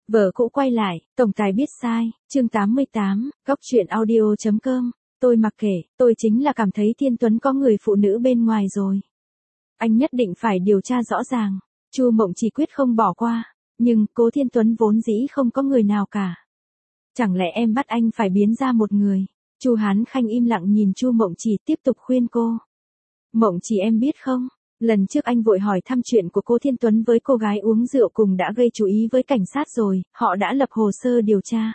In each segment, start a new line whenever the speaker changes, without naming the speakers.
Vợ cũ quay lại, tổng tài biết sai, chương 88, góc truyện audio.com. Tôi mặc kệ, tôi chính là cảm thấy Thiên Tuấn có người phụ nữ bên ngoài rồi. Anh nhất định phải điều tra rõ ràng. Chu Mộng Chỉ quyết không bỏ qua, nhưng Cố Thiên Tuấn vốn dĩ không có người nào cả. Chẳng lẽ em bắt anh phải biến ra một người? Chu Hán Khanh im lặng nhìn Chu Mộng Chỉ tiếp tục khuyên cô. Mộng Chỉ em biết không? Lần trước anh vội hỏi thăm chuyện của Cố Thiên Tuấn với cô gái uống rượu cùng đã gây chú ý với cảnh sát rồi, họ đã lập hồ sơ điều tra.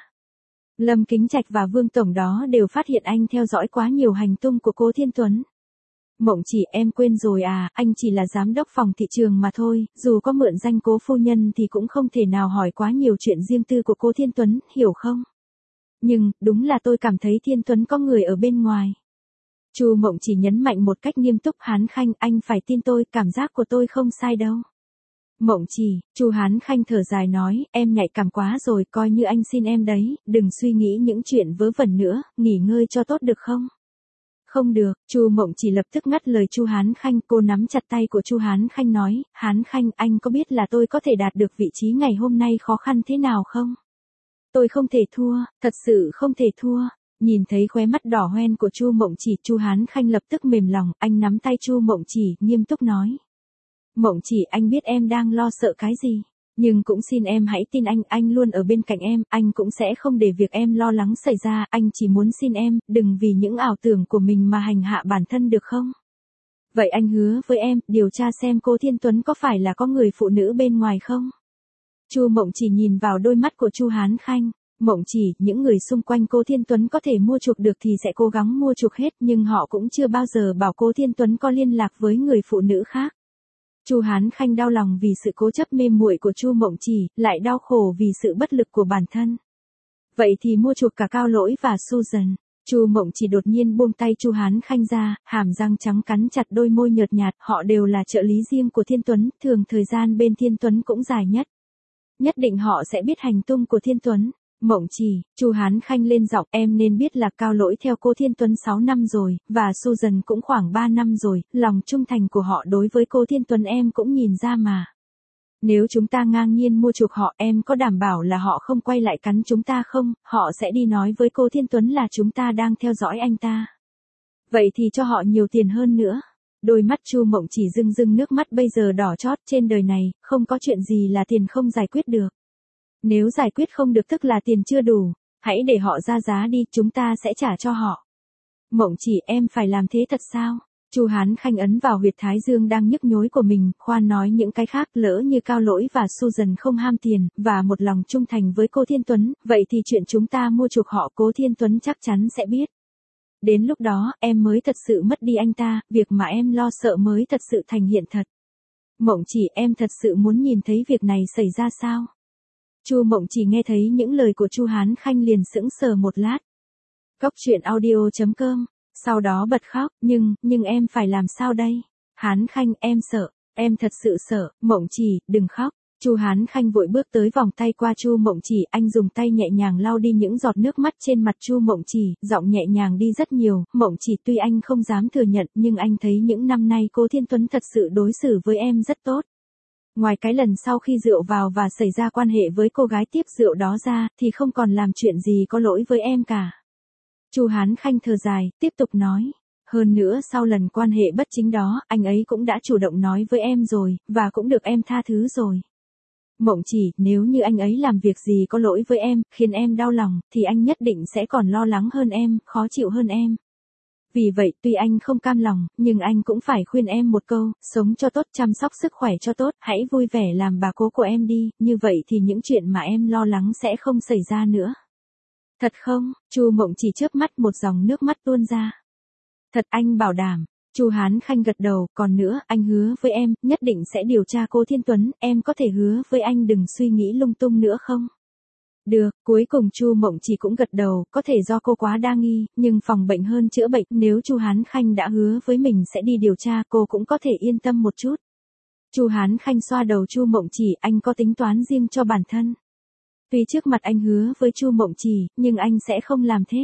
Lâm Kính Trạch và Vương Tổng đó đều phát hiện anh theo dõi quá nhiều hành tung của Cố Thiên Tuấn. Mộng Chỉ em quên rồi à, anh chỉ là giám đốc phòng thị trường mà thôi, dù có mượn danh Cố phu nhân thì cũng không thể nào hỏi quá nhiều chuyện riêng tư của Cố Thiên Tuấn, hiểu không? Nhưng, đúng là tôi cảm thấy Thiên Tuấn có người ở bên ngoài. Chu Mộng Chỉ nhấn mạnh một cách nghiêm túc. Hán Khanh, anh phải tin tôi, cảm giác của tôi không sai đâu. Mộng Chỉ, Chu Hán Khanh thở dài nói, em nhạy cảm quá rồi, coi như anh xin em đấy, đừng suy nghĩ những chuyện vớ vẩn nữa, nghỉ ngơi cho tốt được không? Không được, Chu Mộng Chỉ lập tức ngắt lời Chu Hán Khanh, cô nắm chặt tay của Chu Hán Khanh nói, Hán Khanh, anh có biết là tôi có thể đạt được vị trí ngày hôm nay khó khăn thế nào không? Tôi không thể thua, thật sự không thể thua. Nhìn thấy khóe mắt đỏ hoen của Chu Mộng Chỉ, Chu Hán Khanh lập tức mềm lòng, anh nắm tay Chu Mộng Chỉ, nghiêm túc nói. Mộng Chỉ, anh biết em đang lo sợ cái gì, nhưng cũng xin em hãy tin anh luôn ở bên cạnh em, anh cũng sẽ không để việc em lo lắng xảy ra, anh chỉ muốn xin em, đừng vì những ảo tưởng của mình mà hành hạ bản thân được không? Vậy anh hứa với em, điều tra xem Cố Thiên Tuấn có phải là có người phụ nữ bên ngoài không? Chu Mộng Chỉ nhìn vào đôi mắt của Chu Hán Khanh. Mộng Chỉ, những người xung quanh Cố Thiên Tuấn có thể mua chuộc được thì sẽ cố gắng mua chuộc hết, nhưng họ cũng chưa bao giờ bảo Cố Thiên Tuấn có liên lạc với người phụ nữ khác. Chu Hán Khanh đau lòng vì sự cố chấp mê muội của Chu Mộng Chỉ, lại đau khổ vì sự bất lực của bản thân. Vậy thì mua chuộc cả Cao Lỗi và Susan. Chu Mộng Chỉ đột nhiên buông tay Chu Hán Khanh ra, hàm răng trắng cắn chặt đôi môi nhợt nhạt, họ đều là trợ lý riêng của Thiên Tuấn, thường thời gian bên Thiên Tuấn cũng dài nhất. Nhất định họ sẽ biết hành tung của Thiên Tuấn. Mộng Chỉ, Chu Hán Khanh lên giọng, em nên biết là Cao Lỗi theo Cố Thiên Tuấn 6 năm rồi, và Susan cũng khoảng 3 năm rồi, lòng trung thành của họ đối với Cố Thiên Tuấn em cũng nhìn ra mà. Nếu chúng ta ngang nhiên mua chuộc họ, em có đảm bảo là họ không quay lại cắn chúng ta không? Họ sẽ đi nói với Cố Thiên Tuấn là chúng ta đang theo dõi anh ta. Vậy thì cho họ nhiều tiền hơn nữa. Đôi mắt Chu Mộng Chỉ rưng rưng nước mắt bây giờ đỏ chót, trên đời này, không có chuyện gì là tiền không giải quyết được. Nếu giải quyết không được tức là tiền chưa đủ, hãy để họ ra giá đi, chúng ta sẽ trả cho họ. Mộng Chỉ, em phải làm thế thật sao? Chu Hán Khanh ấn vào huyệt thái dương đang nhức nhối của mình, khoan nói những cái khác, lỡ như Cao Lỗi và Susan không ham tiền, và một lòng trung thành với Cố Thiên Tuấn, vậy thì chuyện chúng ta mua chuộc họ Cố Thiên Tuấn chắc chắn sẽ biết. Đến lúc đó, em mới thật sự mất đi anh ta, việc mà em lo sợ mới thật sự thành hiện thật. Mộng Chỉ, em thật sự muốn nhìn thấy việc này xảy ra sao? Chu Mộng Chỉ nghe thấy những lời của Chu Hán Khanh liền sững sờ một lát. Góc truyện audio.com, sau đó bật khóc, nhưng em phải làm sao đây? Hán Khanh, em sợ, em thật sự sợ. Mộng Chỉ, đừng khóc. Chu Hán Khanh vội bước tới vòng tay qua Chu Mộng Chỉ, anh dùng tay nhẹ nhàng lau đi những giọt nước mắt trên mặt Chu Mộng Chỉ, giọng nhẹ nhàng đi rất nhiều. Mộng Chỉ, tuy anh không dám thừa nhận, nhưng anh thấy những năm nay Cố Thiên Tuấn thật sự đối xử với em rất tốt. Ngoài cái lần sau khi rượu vào và xảy ra quan hệ với cô gái tiếp rượu đó ra, thì không còn làm chuyện gì có lỗi với em cả. Chu Hán Khanh thở dài, tiếp tục nói. Hơn nữa sau lần quan hệ bất chính đó, anh ấy cũng đã chủ động nói với em rồi, và cũng được em tha thứ rồi. Mộng Chỉ, nếu như anh ấy làm việc gì có lỗi với em, khiến em đau lòng, thì anh nhất định sẽ còn lo lắng hơn em, khó chịu hơn em. Vì vậy, tuy anh không cam lòng, nhưng anh cũng phải khuyên em một câu, sống cho tốt, chăm sóc sức khỏe cho tốt, hãy vui vẻ làm bà cố của em đi, như vậy thì những chuyện mà em lo lắng sẽ không xảy ra nữa. Thật không? Chu Mộng Chỉ chớp mắt, một dòng nước mắt tuôn ra. Thật, anh bảo đảm. Chu Hán Khanh gật đầu, còn nữa, anh hứa với em, nhất định sẽ điều tra Cố Thiên Tuấn, em có thể hứa với anh đừng suy nghĩ lung tung nữa không? Được, cuối cùng Chu Mộng Chỉ cũng gật đầu, có thể do cô quá đa nghi, nhưng phòng bệnh hơn chữa bệnh, nếu Chu Hán Khanh đã hứa với mình sẽ đi điều tra, cô cũng có thể yên tâm một chút. Chu Hán Khanh xoa đầu Chu Mộng Chỉ, anh có tính toán riêng cho bản thân. Tuy trước mặt anh hứa với Chu Mộng Chỉ, nhưng anh sẽ không làm thế.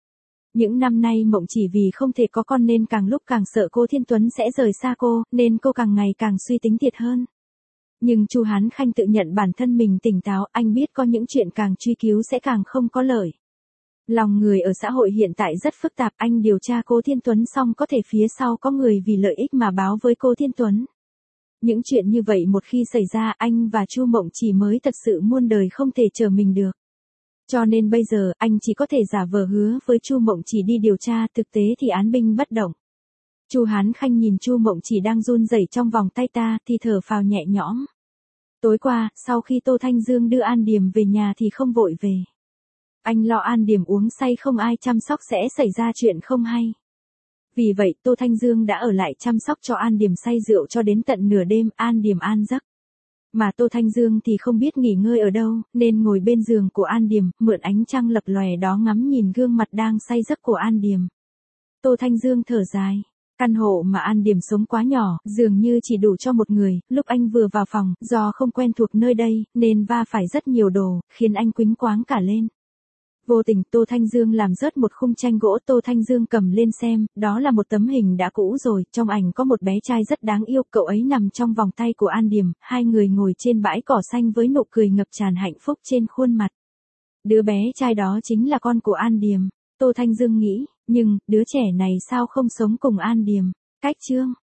Những năm nay Mộng Chỉ vì không thể có con nên càng lúc càng sợ Cố Thiên Tuấn sẽ rời xa cô, nên cô càng ngày càng suy tính thiệt hơn. Nhưng Chu Hán Khanh tự nhận bản thân mình tỉnh táo, anh biết có những chuyện càng truy cứu sẽ càng không có lợi. Lòng người ở xã hội hiện tại rất phức tạp, anh điều tra cô Thiên Tuấn xong có thể phía sau có người vì lợi ích mà báo với cô Thiên Tuấn. Những chuyện như vậy một khi xảy ra anh và Chu Mộng Chỉ mới thật sự muôn đời không thể trở mình được. Cho nên bây giờ anh chỉ có thể giả vờ hứa với Chu Mộng Chỉ đi điều tra, thực tế thì án binh bất động. Chu Hán Khanh nhìn Chu Mộng Chỉ đang run rẩy trong vòng tay ta thì thở phào nhẹ nhõm. Tối qua, sau khi Tô Thanh Dương đưa An Điềm về nhà thì không vội về. Anh lo An Điềm uống say không ai chăm sóc sẽ xảy ra chuyện không hay. Vì vậy Tô Thanh Dương đã ở lại chăm sóc cho An Điềm say rượu cho đến tận nửa đêm, An Điềm an giấc. Mà Tô Thanh Dương thì không biết nghỉ ngơi ở đâu, nên ngồi bên giường của An Điềm, mượn ánh trăng lập lòe đó ngắm nhìn gương mặt đang say giấc của An Điềm. Tô Thanh Dương thở dài. Căn hộ mà An Điềm sống quá nhỏ, dường như chỉ đủ cho một người, lúc anh vừa vào phòng, do không quen thuộc nơi đây, nên va phải rất nhiều đồ, khiến anh quýnh quáng cả lên. Vô tình, Tô Thanh Dương làm rớt một khung tranh gỗ, Tô Thanh Dương cầm lên xem, đó là một tấm hình đã cũ rồi, trong ảnh có một bé trai rất đáng yêu, cậu ấy nằm trong vòng tay của An Điềm, hai người ngồi trên bãi cỏ xanh với nụ cười ngập tràn hạnh phúc trên khuôn mặt. Đứa bé trai đó chính là con của An Điềm, Tô Thanh Dương nghĩ, nhưng, đứa trẻ này sao không sống cùng An Điềm? Cách chương